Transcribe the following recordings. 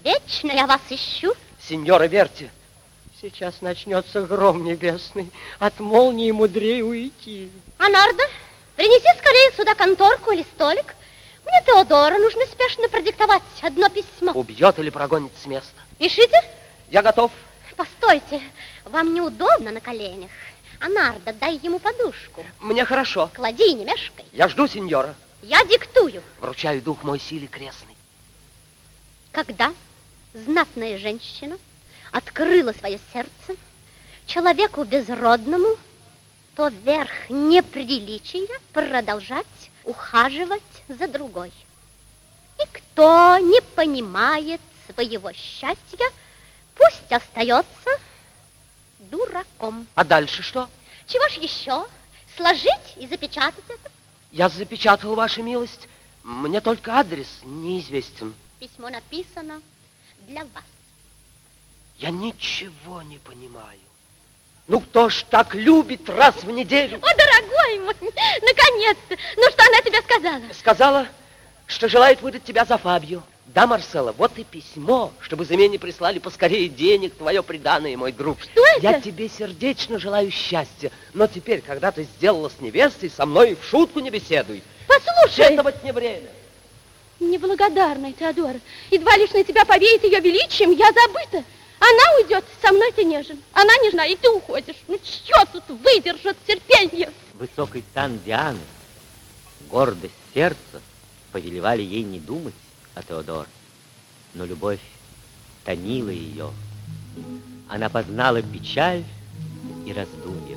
Вечно я вас ищу. Сеньора, верьте, сейчас начнется гром небесный. От молнии мудрее уйти. Анарда, принеси скорее сюда конторку или столик. Мне Теодора нужно спешно продиктовать одно письмо. Убьет или прогонит с места? Пишите. Я готов. Постойте, вам неудобно на коленях. Анарда, дай ему подушку. Мне хорошо. Клади и не мешкай. Я жду, сеньора. Я диктую. Вручаю дух мой силе крестной. Когда знатная женщина открыла свое сердце человеку безродному, то верх неприличия продолжать ухаживать за другой. И кто не понимает своего счастья, пусть остается дураком. А дальше что? Чего ж еще? Сложить и запечатать это? Я запечатал, ваша милость. Мне только адрес неизвестен. Письмо написано для вас. Я ничего не понимаю. Ну, кто ж так любит раз в неделю? О, дорогой мой, наконец-то! Ну, что она тебе сказала? Сказала, что желает выдать тебя за Фабию. Да, Марселла, вот и письмо, чтобы замене прислали поскорее денег, твое приданое, мой друг. Что это? Я тебе сердечно желаю счастья, но теперь, когда ты сделала с невестой, со мной в шутку не беседуй. Послушай. Сетовать не время. Неблагодарная Теодора, едва лишь на тебя повеет ее величием, я забыта. Она уйдет, со мной ты нежен. Она нежна, и ты уходишь. Ну, что тут выдержит терпенье? Высокий сан Дианы, гордость сердца повелевали ей не думать о Теодоре. Но любовь томила ее. Она познала печаль и раздумье.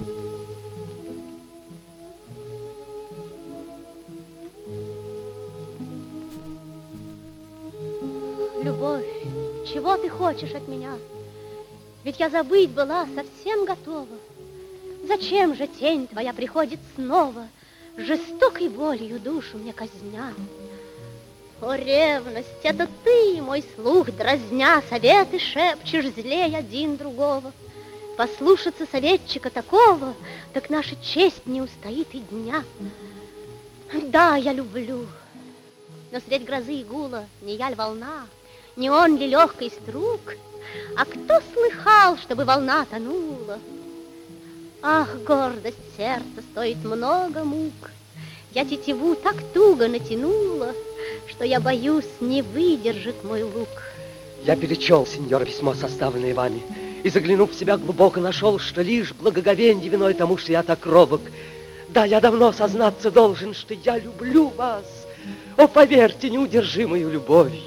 Любовь, чего ты хочешь от меня? Ведь я забыть была совсем готова. Зачем же тень твоя приходит снова, жестокой болью душу мне казня? О, ревность, это ты, мой слух дразня, советы шепчешь злей один другого. Послушаться советчика такого, так наша честь не устоит и дня. Да, я люблю, но средь грозы и гула не я ль волна, не он ли легкий струк? А кто слыхал, чтобы волна тонула? Ах, гордость сердца стоит много мук. Я тетиву так туго натянула, что я боюсь, не выдержит мой лук. Я перечел, сеньор, письмо, составленное вами, и, заглянув в себя глубоко, нашел, что лишь благоговенье виной тому, что я так робок. Да, я давно сознаться должен, что я люблю вас. О, поверьте, неудержимою любовью.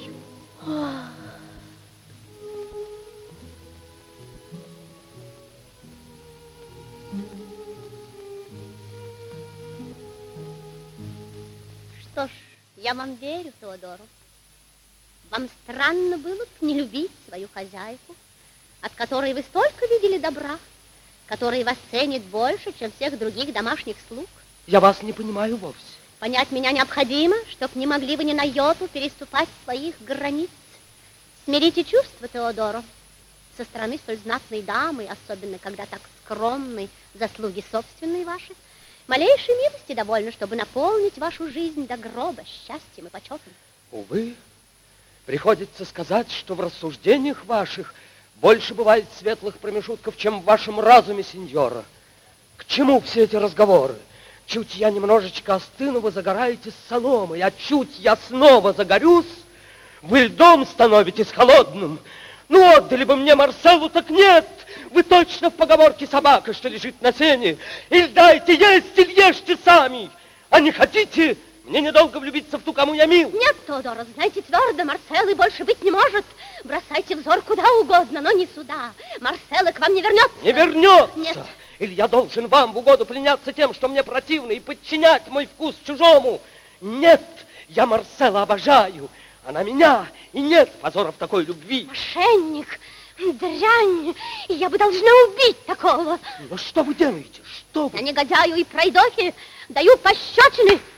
Что ж, я вам верю, Теодору. Вам странно было бы не любить свою хозяйку, от которой вы столько видели добра, которая вас ценит больше, чем всех других домашних слуг. Я вас не понимаю вовсе. Понять меня необходимо, чтоб не могли вы ни на йоту переступать своих границ. Смирите чувства, Теодоро, со стороны столь знатной дамы, особенно когда так скромны заслуги собственные ваши. Малейшей милости довольно, чтобы наполнить вашу жизнь до гроба счастьем и почетом. Увы, приходится сказать, что в рассуждениях ваших больше бывает светлых промежутков, чем в вашем разуме, сеньора. К чему все эти разговоры? Чуть я немножечко остыну, вы загораетесь соломой, а чуть я снова загорюсь, вы льдом становитесь холодным. Ну, отдали бы мне Марселлу, так нет. Вы точно в поговорке собака, что лежит на сене. Или дайте есть, или ешьте сами. А не хотите, мне недолго влюбиться в ту, кому я мил. Нет, Теодора, знайте твердо, Марселлы больше быть не может. Бросайте взор куда угодно, но не сюда. Марселла к вам не вернется. Не вернется. Нет. Или я должен вам в угоду пленяться тем, что мне противно, и подчинять мой вкус чужому? Нет, я Марселла обожаю. Она меня, и нет позора в такой любви. Мошенник, дрянь, я бы должна убить такого. Но что вы делаете? Что вы? Я негодяю и пройдохе даю пощечины.